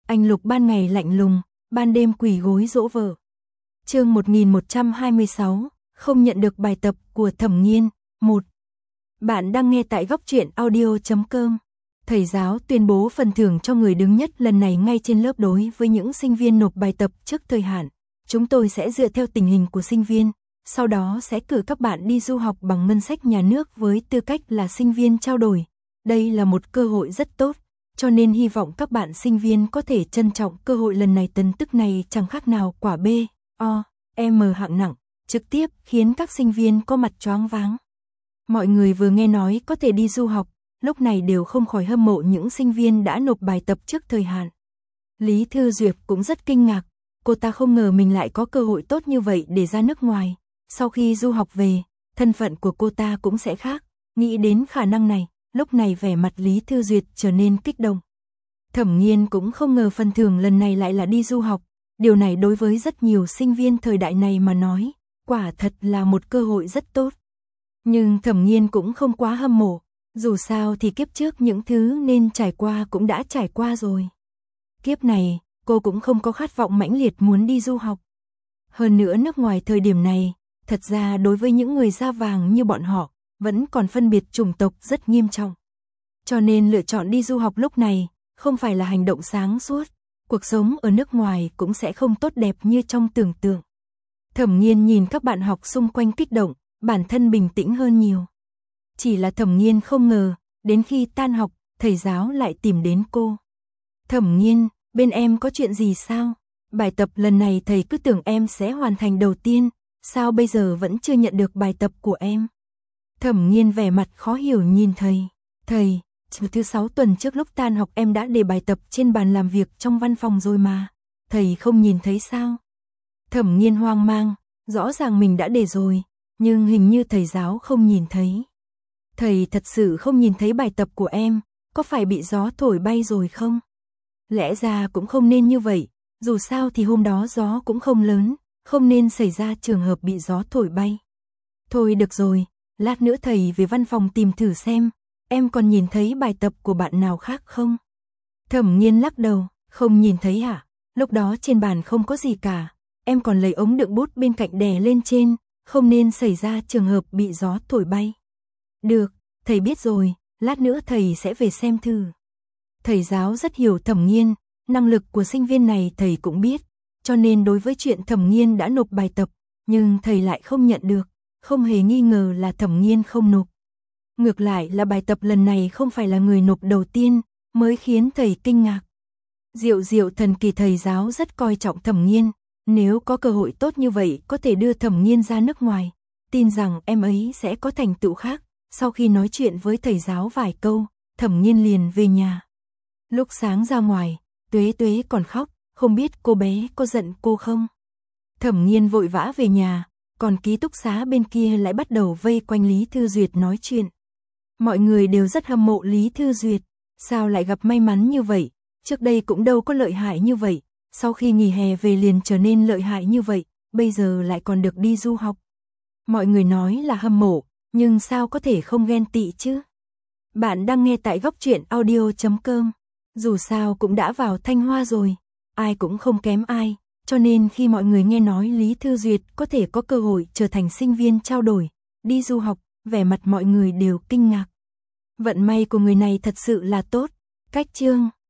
Anh Lục ban ngày lạnh lùng, ban đêm quỳ gối dỗ vợ. Chương 1126, không nhận được bài tập của Thẩm Nghiên. 1. Bạn đang nghe tại góc truyện audio.com. Thầy giáo tuyên bố phần thưởng cho người đứng nhất lần này ngay trên lớp. Đối với những sinh viên nộp bài tập trước thời hạn, chúng tôi sẽ dựa theo tình hình của sinh viên, sau đó sẽ cử các bạn đi du học bằng ngân sách nhà nước với tư cách là sinh viên trao đổi. Đây là một cơ hội rất tốt, cho nên hy vọng các bạn sinh viên có thể trân trọng cơ hội lần này. Tin tức này chẳng khác nào quả B, O, M hạng nặng, trực tiếp khiến các sinh viên có mặt choáng váng. Mọi người vừa nghe nói có thể đi du học, lúc này đều không khỏi hâm mộ những sinh viên đã nộp bài tập trước thời hạn. Lý Thư Duyệt cũng rất kinh ngạc, cô ta không ngờ mình lại có cơ hội tốt như vậy để ra nước ngoài. Sau khi du học về, thân phận của cô ta cũng sẽ khác. Nghĩ đến khả năng này, lúc này vẻ mặt Lý Thư Duyệt trở nên kích động. Thẩm Nghiên cũng không ngờ phần thưởng lần này lại là đi du học. Điều này đối với rất nhiều sinh viên thời đại này mà nói, quả thật là một cơ hội rất tốt. Nhưng Thẩm Nghiên cũng không quá hâm mộ, dù sao thì kiếp trước những thứ nên trải qua cũng đã trải qua rồi. Kiếp này, cô cũng không có khát vọng mãnh liệt muốn đi du học. Hơn nữa nước ngoài thời điểm này, thật ra đối với những người da vàng như bọn họ, vẫn còn phân biệt chủng tộc rất nghiêm trọng. Cho nên lựa chọn đi du học lúc này, không phải là hành động sáng suốt. Cuộc sống ở nước ngoài cũng sẽ không tốt đẹp như trong tưởng tượng. Thẩm Nghiên nhìn các bạn học xung quanh kích động, bản thân bình tĩnh hơn nhiều. Chỉ là Thẩm Nghiên không ngờ, đến khi tan học, thầy giáo lại tìm đến cô. Thẩm Nghiên, bên em có chuyện gì sao? Bài tập lần này thầy cứ tưởng em sẽ hoàn thành đầu tiên, sao bây giờ vẫn chưa nhận được bài tập của em? Thẩm Nghiên vẻ mặt khó hiểu nhìn thầy. Thầy, thứ 6 tuần trước lúc tan học em đã để bài tập trên bàn làm việc trong văn phòng rồi mà. Thầy không nhìn thấy sao? Thẩm Nghiên hoang mang, rõ ràng mình đã để rồi, nhưng hình như thầy giáo không nhìn thấy. Thầy thật sự không nhìn thấy bài tập của em, có phải bị gió thổi bay rồi không? Lẽ ra cũng không nên như vậy, dù sao thì hôm đó gió cũng không lớn, không nên xảy ra trường hợp bị gió thổi bay. Thôi được rồi, lát nữa thầy về văn phòng tìm thử xem, em còn nhìn thấy bài tập của bạn nào khác không? Thẩm Nghiên lắc đầu, không nhìn thấy hả? Lúc đó trên bàn không có gì cả, em còn lấy ống đựng bút bên cạnh đè lên trên, không nên xảy ra trường hợp bị gió thổi bay. Được, thầy biết rồi, lát nữa thầy sẽ về xem thử. Thầy giáo rất hiểu Thẩm Nghiên, năng lực của sinh viên này thầy cũng biết, cho nên đối với chuyện Thẩm Nghiên đã nộp bài tập, nhưng thầy lại không nhận được, không hề nghi ngờ là Thẩm Nghiên không nộp. Ngược lại là bài tập lần này không phải là người nộp đầu tiên, mới khiến thầy kinh ngạc. Diệu thần kỳ, thầy giáo rất coi trọng Thẩm Nghiên, nếu có cơ hội tốt như vậy có thể đưa Thẩm Nghiên ra nước ngoài, tin rằng em ấy sẽ có thành tựu khác. Sau khi nói chuyện với thầy giáo vài câu, Thẩm Nghiên liền về nhà. Lúc sáng ra ngoài, Tuế Tuế còn khóc, không biết cô bé có giận cô không? Thẩm Nghiên vội vã về nhà, còn ký túc xá bên kia lại bắt đầu vây quanh Lý Thư Duyệt nói chuyện. Mọi người đều rất hâm mộ Lý Thư Duyệt, sao lại gặp may mắn như vậy, trước đây cũng đâu có lợi hại như vậy, sau khi nghỉ hè về liền trở nên lợi hại như vậy, bây giờ lại còn được đi du học. Mọi người nói là hâm mộ, nhưng sao có thể không ghen tị chứ? Bạn đang nghe tại góc truyện audio.com, dù sao cũng đã vào Thanh Hoa rồi, ai cũng không kém ai, cho nên khi mọi người nghe nói Lý Thư Duyệt có thể có cơ hội trở thành sinh viên trao đổi, đi du học, vẻ mặt mọi người đều kinh ngạc. Vận may của người này thật sự là tốt. Cách chương